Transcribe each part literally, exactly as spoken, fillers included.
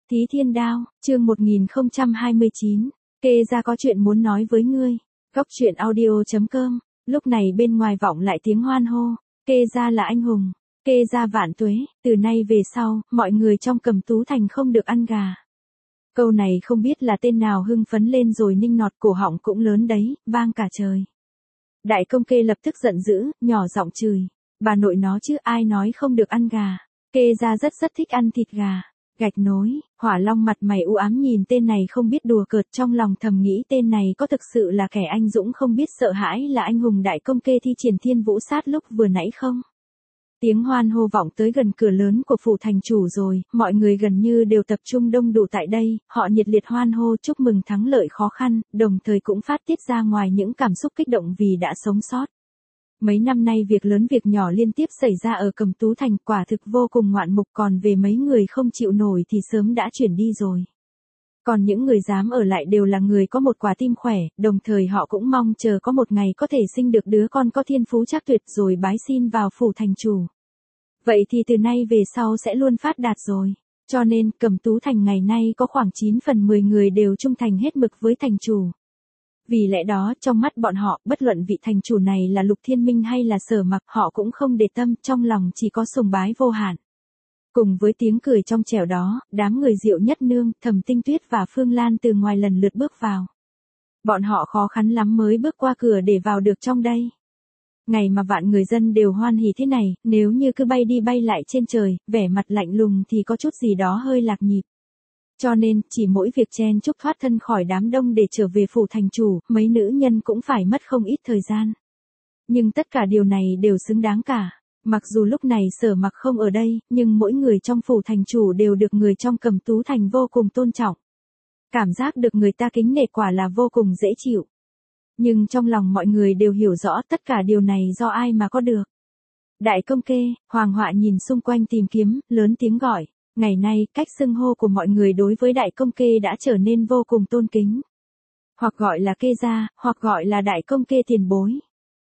Thí Thiên Đao, chương một nghìn không trăm hai mươi chín, Kê Gia có chuyện muốn nói với ngươi. Góc truyện audio chấm com, lúc này bên ngoài vọng lại tiếng hoan hô, Kê Gia là anh hùng, Kê Gia vạn tuế, từ nay về sau, mọi người trong Cẩm Tú Thành không được ăn gà. Câu này không biết là tên nào hưng phấn lên rồi ninh nọt cổ họng cũng lớn đấy, vang cả trời. Đại công Kê lập tức giận dữ, nhỏ giọng chửi, bà nội nó chứ ai nói không được ăn gà. Kê Gia rất rất thích ăn thịt gà. Gạch nối, Hỏa Long mặt mày u ám nhìn tên này không biết đùa cợt, trong lòng thầm nghĩ tên này có thực sự là kẻ anh dũng không biết sợ hãi là anh hùng đại công Kê thi triển thiên vũ sát lúc vừa nãy không? Tiếng hoan hô vọng tới gần cửa lớn của phủ thành chủ rồi, mọi người gần như đều tập trung đông đủ tại đây, họ nhiệt liệt hoan hô chúc mừng thắng lợi khó khăn, đồng thời cũng phát tiết ra ngoài những cảm xúc kích động vì đã sống sót. Mấy năm nay việc lớn việc nhỏ liên tiếp xảy ra ở Cẩm Tú Thành, quả thực vô cùng ngoạn mục, còn về mấy người không chịu nổi thì sớm đã chuyển đi rồi. Còn những người dám ở lại đều là người có một quả tim khỏe, đồng thời họ cũng mong chờ có một ngày có thể sinh được đứa con có thiên phú trác tuyệt rồi bái xin vào phủ thành chủ. Vậy thì từ nay về sau sẽ luôn phát đạt rồi. Cho nên Cẩm Tú Thành ngày nay có khoảng chín phần mười người đều trung thành hết mực với thành chủ. Vì lẽ đó trong mắt bọn họ, bất luận vị thành chủ này là Lục Thiên Minh hay là Sở Mặc, họ cũng không để tâm, trong lòng chỉ có sùng bái vô hạn. Cùng với tiếng cười trong trẻo đó, đám người Diệu Nhất Nương, Thẩm Tinh Tuyết và Phương Lan từ ngoài lần lượt bước vào. Bọn họ khó khăn lắm mới bước qua cửa để vào được trong đây. Ngày mà vạn người dân đều hoan hỉ thế này, nếu như cứ bay đi bay lại trên trời, vẻ mặt lạnh lùng thì có chút gì đó hơi lạc nhịp. Cho nên, chỉ mỗi việc chen chúc thoát thân khỏi đám đông để trở về phủ thành chủ, mấy nữ nhân cũng phải mất không ít thời gian. Nhưng tất cả điều này đều xứng đáng cả. Mặc dù lúc này Sở Mặc không ở đây, nhưng mỗi người trong phủ thành chủ đều được người trong Cẩm Tú Thành vô cùng tôn trọng. Cảm giác được người ta kính nể quả là vô cùng dễ chịu. Nhưng trong lòng mọi người đều hiểu rõ tất cả điều này do ai mà có được. Đại công Kê, Hoàng Họa nhìn xung quanh tìm kiếm, lớn tiếng gọi. Ngày nay, cách xưng hô của mọi người đối với đại công Kê đã trở nên vô cùng tôn kính. Hoặc gọi là Kê Gia, hoặc gọi là đại công Kê tiền bối.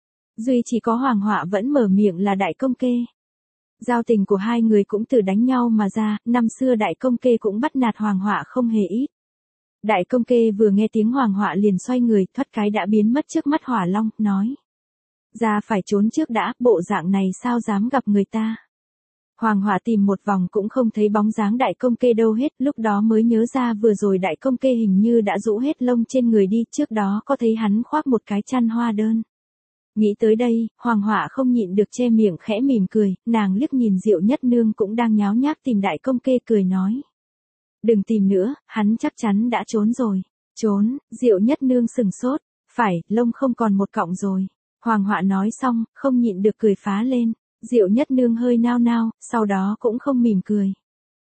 Duy chỉ có Hoàng Họa vẫn mở miệng là đại công Kê. Giao tình của hai người cũng từ đánh nhau mà ra, năm xưa đại công Kê cũng bắt nạt Hoàng Họa không hề ít. Đại công Kê vừa nghe tiếng Hoàng Họa liền xoay người, thoát cái đã biến mất trước mắt Hỏa Long, nói. Ra phải trốn trước đã, bộ dạng này sao dám gặp người ta. Hoàng Họa tìm một vòng cũng không thấy bóng dáng đại công Kê đâu hết, lúc đó mới nhớ ra vừa rồi đại công Kê hình như đã rũ hết lông trên người đi, trước đó có thấy hắn khoác một cái chăn hoa đơn. Nghĩ tới đây, Hoàng Họa không nhịn được che miệng khẽ mỉm cười, nàng liếc nhìn Diệu Nhất Nương cũng đang nháo nhác tìm đại công Kê cười nói. Đừng tìm nữa, hắn chắc chắn đã trốn rồi. Trốn, Diệu Nhất Nương sừng sốt, phải, lông không còn một cọng rồi. Hoàng Họa nói xong, không nhịn được cười phá lên. Diệu Nhất Nương hơi nao nao, sau đó cũng không mỉm cười.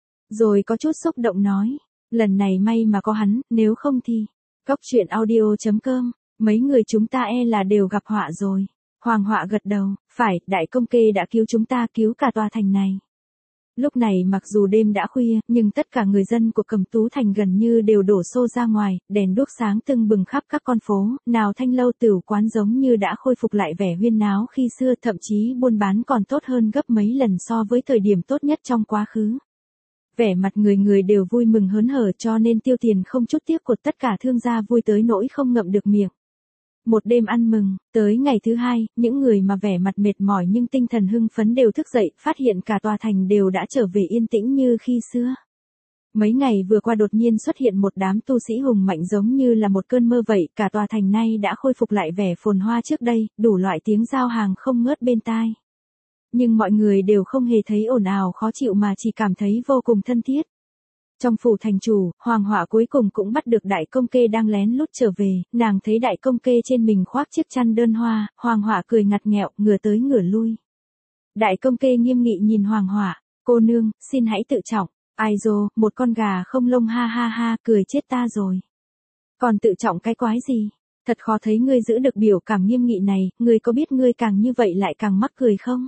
Rồi có chút xúc động nói, lần này may mà có hắn, nếu không thì. Góc truyện audio chấm com, mấy người chúng ta e là đều gặp họa rồi. Hoàng Họa gật đầu, phải, đại công Kê đã cứu chúng ta, cứu cả tòa thành này. Lúc này mặc dù đêm đã khuya, nhưng tất cả người dân của Cẩm Tú Thành gần như đều đổ xô ra ngoài, đèn đuốc sáng tưng bừng khắp các con phố, nào thanh lâu tửu quán giống như đã khôi phục lại vẻ huyên náo khi xưa, thậm chí buôn bán còn tốt hơn gấp mấy lần so với thời điểm tốt nhất trong quá khứ. Vẻ mặt người người đều vui mừng hớn hở, cho nên tiêu tiền không chút tiếc của tất cả thương gia vui tới nỗi không ngậm được miệng. Một đêm ăn mừng, tới ngày thứ hai, những người mà vẻ mặt mệt mỏi nhưng tinh thần hưng phấn đều thức dậy, phát hiện cả tòa thành đều đã trở về yên tĩnh như khi xưa. Mấy ngày vừa qua đột nhiên xuất hiện một đám tu sĩ hùng mạnh giống như là một cơn mơ vậy, cả tòa thành nay đã khôi phục lại vẻ phồn hoa trước đây, đủ loại tiếng giao hàng không ngớt bên tai. Nhưng mọi người đều không hề thấy ồn ào khó chịu mà chỉ cảm thấy vô cùng thân thiết. Trong phủ thành chủ, Hoàng Họa cuối cùng cũng bắt được đại công Kê đang lén lút trở về, nàng thấy đại công Kê trên mình khoác chiếc chăn đơn hoa, Hoàng Họa cười ngặt nghẹo, ngửa tới ngửa lui. Đại công Kê nghiêm nghị nhìn Hoàng Họa, cô nương, xin hãy tự trọng, ai dô, một con gà không lông ha ha ha, cười chết ta rồi. Còn tự trọng cái quái gì, thật khó thấy ngươi giữ được biểu cảm nghiêm nghị này, ngươi có biết ngươi càng như vậy lại càng mắc cười không?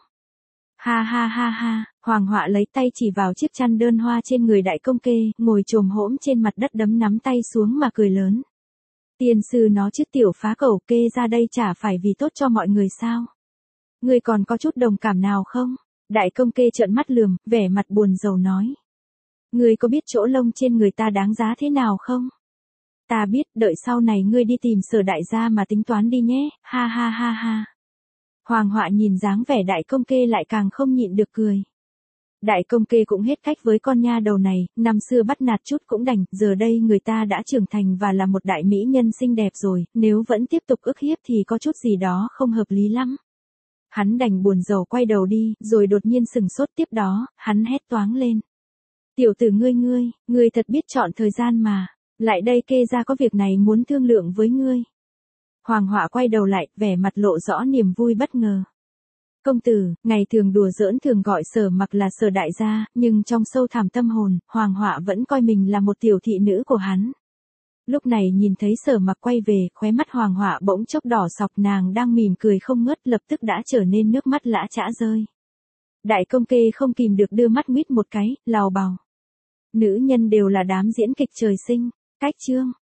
Ha ha ha ha, Hoàng Họa lấy tay chỉ vào chiếc chăn đơn hoa trên người đại công Kê, ngồi chồm hỗn trên mặt đất đấm nắm tay xuống mà cười lớn. Tiên sư nó chứ tiểu phá cẩu, Kê ra đây chả phải vì tốt cho mọi người sao? Ngươi còn có chút đồng cảm nào không? Đại công Kê trợn mắt lườm, vẻ mặt buồn rầu nói. Ngươi có biết chỗ lông trên người ta đáng giá thế nào không? Ta biết, đợi sau này ngươi đi tìm Sở đại gia mà tính toán đi nhé, ha ha ha ha. Hoàng họa nhìn dáng vẻ đại công kê lại càng không nhịn được cười. Đại công kê cũng hết cách với con nha đầu này, năm xưa bắt nạt chút cũng đành, giờ đây người ta đã trưởng thành và là một đại mỹ nhân xinh đẹp rồi, nếu vẫn tiếp tục ức hiếp thì có chút gì đó không hợp lý lắm. Hắn đành buồn rầu quay đầu đi, rồi đột nhiên sừng sốt, tiếp đó, hắn hét toáng lên. Tiểu tử ngươi ngươi, ngươi thật biết chọn thời gian mà, lại đây kê ra có việc này muốn thương lượng với ngươi. Hoàng họa quay đầu lại, vẻ mặt lộ rõ niềm vui bất ngờ. Công tử, ngày thường đùa giỡn thường gọi Sở Mặc là Sở đại gia, nhưng trong sâu thẳm tâm hồn, Hoàng họa vẫn coi mình là một tiểu thị nữ của hắn. Lúc này nhìn thấy Sở Mặc quay về, khóe mắt Hoàng họa bỗng chốc đỏ sọc, nàng đang mỉm cười không ngớt lập tức đã trở nên nước mắt lã chã rơi. Đại công kê không kìm được đưa mắt nguýt một cái, lào bào. Nữ nhân đều là đám diễn kịch trời sinh, cách chương.